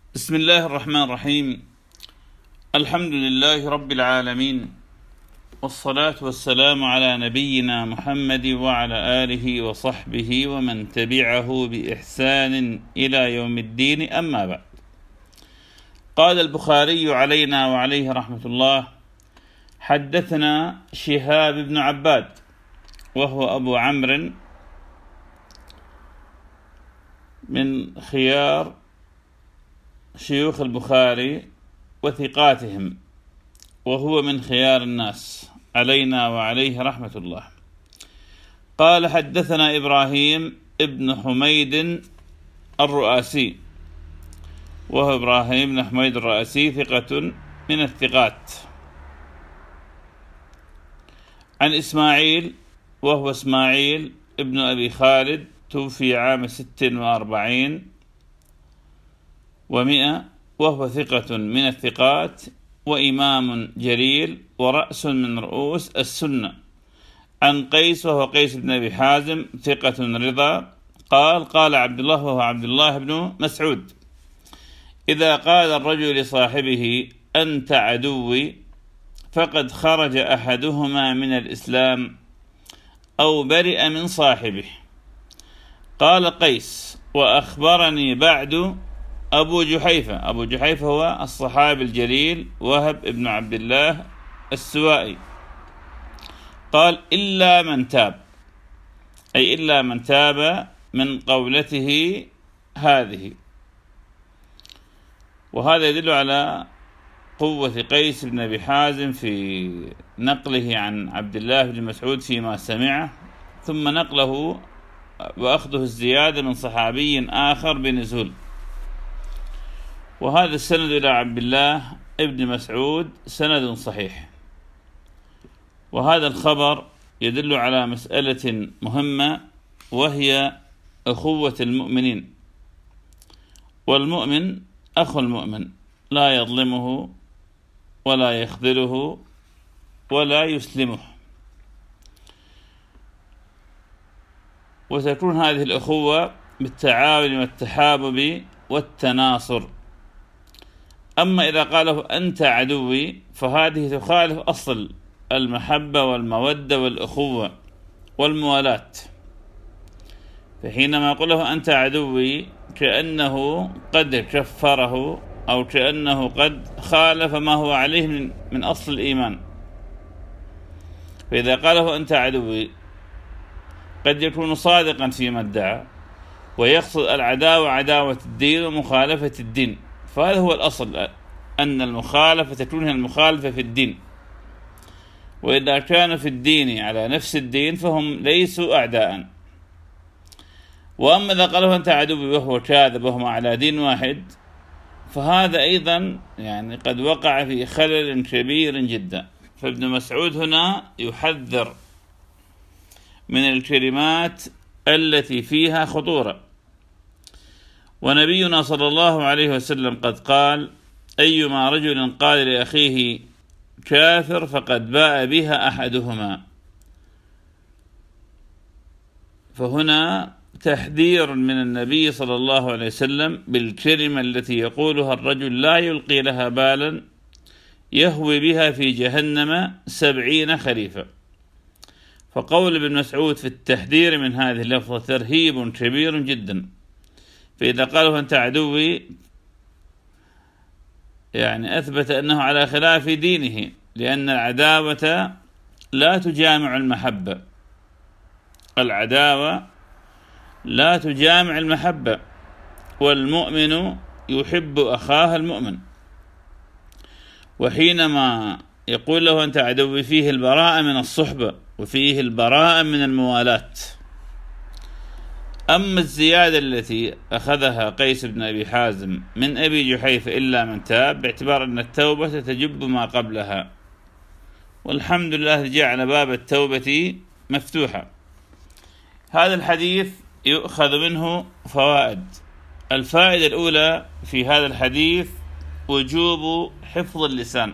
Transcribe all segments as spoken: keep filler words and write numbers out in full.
بسم الله الرحمن الرحيم. الحمد لله رب العالمين، والصلاة والسلام على نبينا محمد وعلى آله وصحبه ومن تبعه بإحسان إلى يوم الدين، أما بعد. قال البخاري علينا وعليه رحمة الله: حدثنا شهاب بن عباد، وهو أبو عمرو من خيار شيوخ البخاري وثقاتهم، وهو من خيار الناس علينا وعليه رحمة الله. قال: حدثنا إبراهيم ابن حميد الرؤاسي، وهو إبراهيم بن حميد الرؤاسي ثقة من الثقات، عن إسماعيل، وهو إسماعيل ابن أبي خالد، توفي عام ست وأربعين ومئة، وهو ثقة من الثقات وإمام جليل ورأس من رؤوس السنة. عن قيس، وهو قيس بن أبي حازم، ثقة رضا، قال: قال عبد الله، وهو عبد الله بن مسعود: إذا قال الرجل لصاحبه أنت عدوي فقد خرج أحدهما من الإسلام أو برئ من صاحبه. قال قيس: وأخبرني بعد أبو جحيفة. أبو جحيفة هو الصحابي الجليل وهب ابن عبد الله السوائي. قال: إلا من تاب، أي إلا من تاب من قولته هذه. وهذا يدل على قوة قيس بن أبي حازم في نقله عن عبد الله بن مسعود فيما سمعه، ثم نقله وأخذه الزيادة من صحابي آخر بنزول. وهذا السند إلى عبد الله ابن مسعود سند صحيح. وهذا الخبر يدل على مسألة مهمة، وهي أخوة المؤمنين، والمؤمن أخو المؤمن، لا يظلمه ولا يخذله ولا يسلمه. وتكون هذه الأخوة بالتعاون والتحابب والتناصر. أما إذا قاله أنت عدوي فهذه تخالف أصل المحبة والمودة والأخوة والموالاة. فحينما يقول له أنت عدوي كأنه قد كفره، أو كأنه قد خالف ما هو عليه من, من أصل الإيمان. فإذا قاله أنت عدوي قد يكون صادقا فيما ادعى، ويقصد العداوة عداوة الدين ومخالفة الدين، فهذا هو الأصل، أن المخالفة تكون هي المخالفة في الدين. وإذا كان في الدين على نفس الدين فهم ليسوا أعداء. وأما إذا قالوا أنت عدوي وهو كاذب وهم على دين واحد، فهذا أيضا يعني قد وقع في خلل كبير جدا. فابن مسعود هنا يحذر من الكلمات التي فيها خطورة. ونبينا صلى الله عليه وسلم قد قال: أيما رجل قال لأخيه كافر فقد باء بها أحدهما. فهنا تحذير من النبي صلى الله عليه وسلم بالكلمة التي يقولها الرجل لا يلقي لها بالا، يهوي بها في جهنم سبعين خريفا. فقول ابن مسعود في التحذير من هذه اللفظة ترهيب كبير جدا. فإذا قالوا أنت عدوي يعني أثبت أنه على خلاف دينه، لأن العداوة لا تجامع المحبة. العداوة لا تجامع المحبة، والمؤمن يحب أخاه المؤمن. وحينما يقول له أنت عدوي فيه البراءة من الصحبة، وفيه البراءة من الموالاة. أما الزيادة التي أخذها قيس بن أبي حازم من أبي جحيفة إلا من تاب، باعتبار أن التوبة تجب ما قبلها، والحمد لله جعل باب التوبة مفتوحا. هذا الحديث يؤخذ منه فوائد. الفائدة الأولى في هذا الحديث وجوب حفظ اللسان.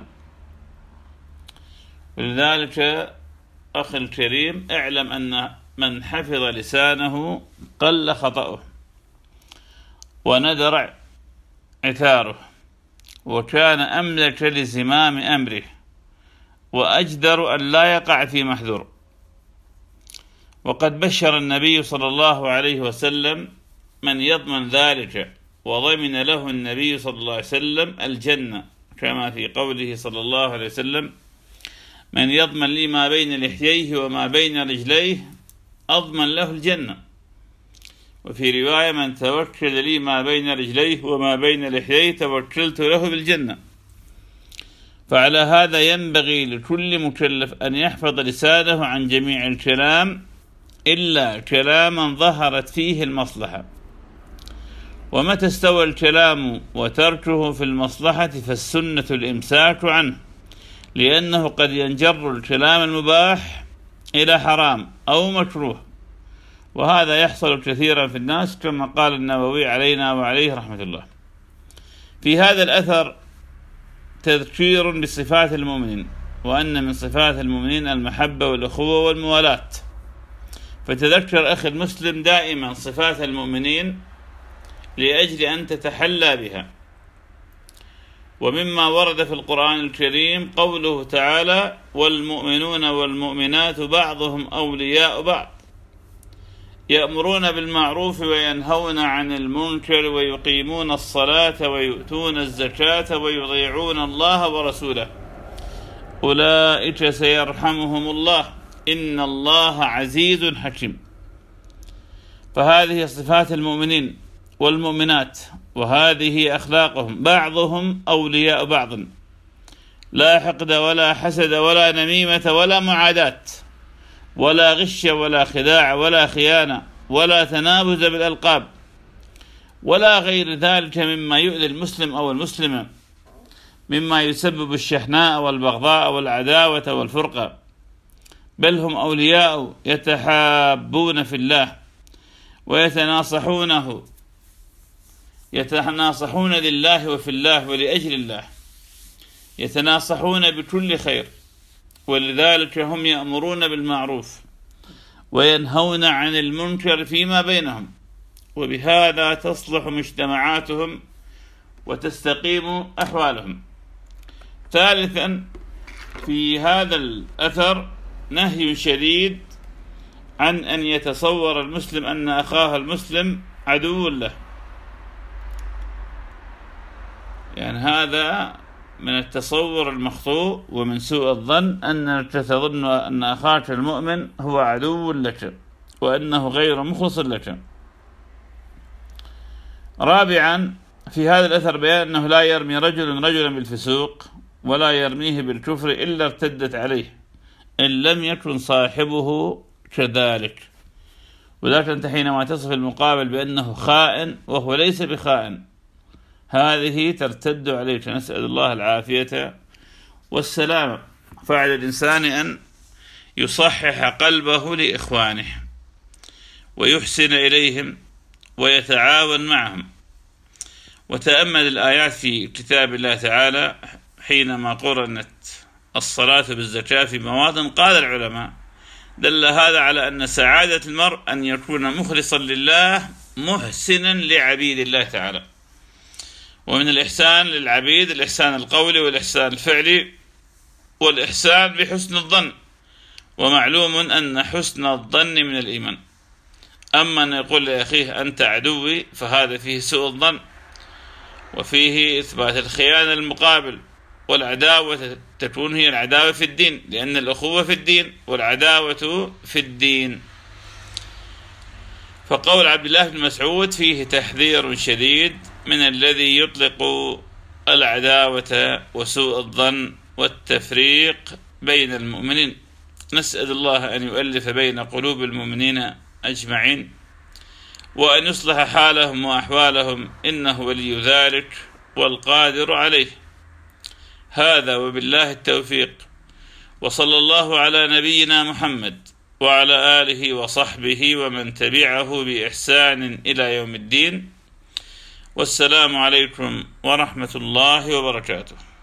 ولذلك أخي الكريم، اعلم أن من حفظ لسانه قل خطأه وندر عثاره، وكان أملك لزمام أمره، وأجدر أن لا يقع في محذور. وقد بشر النبي صلى الله عليه وسلم من يضمن ذلك، وضمن له النبي صلى الله عليه وسلم الجنة، كما في قوله صلى الله عليه وسلم: من يضمن لي ما بين لحييه وما بين رجليه أضمن له الجنة. وفي رواية: من توكل لي ما بين رجليه وما بين لحييه توكلت له بالجنة. فعلى هذا ينبغي لكل مكلف أن يحفظ لسانه عن جميع الكلام إلا كلاما ظهرت فيه المصلحة. ومتى استوى الكلام وتركه في المصلحة فالسنة الإمساك عنه، لأنه قد ينجر الكلام المباح إلى حرام أو مكروه، وهذا يحصل كثيرا في الناس، كما قال النووي علينا وعليه رحمة الله. في هذا الأثر تذكير بصفات المؤمنين، وأن من صفات المؤمنين المحبة والأخوة والموالاة. فتذكر أخي المسلم دائما صفات المؤمنين لأجل أن تتحلى بها. ومما ورد في القرآن الكريم قوله تعالى: والمؤمنون والمؤمنات بعضهم أولياء بعض، يأمرون بالمعروف وينهون عن المنكر ويقيمون الصلاة ويؤتون الزكاة ويطيعون الله ورسوله، أولئك سيرحمهم الله إن الله عزيز حكيم. فهذه صفات المؤمنين والمؤمنات، وهذه أخلاقهم، بعضهم أولياء بعض، لا حقد ولا حسد ولا نميمة ولا معاداة ولا غش ولا خداع ولا خيانة ولا تنابز بالألقاب ولا غير ذلك مما يؤذي المسلم أو المسلمة، مما يسبب الشحناء والبغضاء والعداوة والفرقة، بل هم أولياء يتحابون في الله ويتناصحونه يتناصحون لله وفي الله ولأجل الله، يتناصحون بكل خير، ولذلك هم يأمرون بالمعروف وينهون عن المنكر فيما بينهم، وبهذا تصلح مجتمعاتهم وتستقيم أحوالهم. ثالثا، في هذا الأثر نهي شديد عن أن يتصور المسلم أن أخاه المسلم عدو له، يعني هذا من التصور المخطوء ومن سوء الظن أنك تظن أن أخاك المؤمن هو عدو لك وأنه غير مخلص لك. رابعا، في هذا الأثر بيان أنه لا يرمي رجل رجلا بالفسوق ولا يرميه بالكفر إلا ارتدت عليه إن لم يكن صاحبه كذلك. ولكن أنت حينما تصف المقابل بأنه خائن وهو ليس بخائن، هذه ترتد عليك، نسأل الله العافية والسلامة. فعلى الإنسان أن يصحح قلبه لإخوانه ويحسن إليهم ويتعاون معهم. وتأمل الآيات في كتاب الله تعالى حينما قرنت الصلاة بالزكاة في مواطن، قال العلماء: دل هذا على أن سعادة المرء أن يكون مخلصا لله محسنا لعبيد الله تعالى. ومن الإحسان للعبيد الإحسان القولي والإحسان الفعلي والإحسان بحسن الظن، ومعلوم أن حسن الظن من الإيمان. أما أن يقول لأخيه أنت عدوي فهذا فيه سوء الظن، وفيه إثبات الخيانة المقابل، والعداوة تكون هي العداوة في الدين، لأن الأخوة في الدين والعداوة في الدين. فقول عبد الله بن مسعود فيه تحذير شديد من الذي يطلق العداوة وسوء الظن والتفريق بين المؤمنين. نسأل الله أن يؤلف بين قلوب المؤمنين أجمعين، وأن يصلح حالهم وأحوالهم، إنه ولي ذلك والقادر عليه. هذا وبالله التوفيق، وصلى الله على نبينا محمد وعلى آله وصحبه ومن تبعه بإحسان إلى يوم الدين. والسلام عليكم ورحمة الله وبركاته.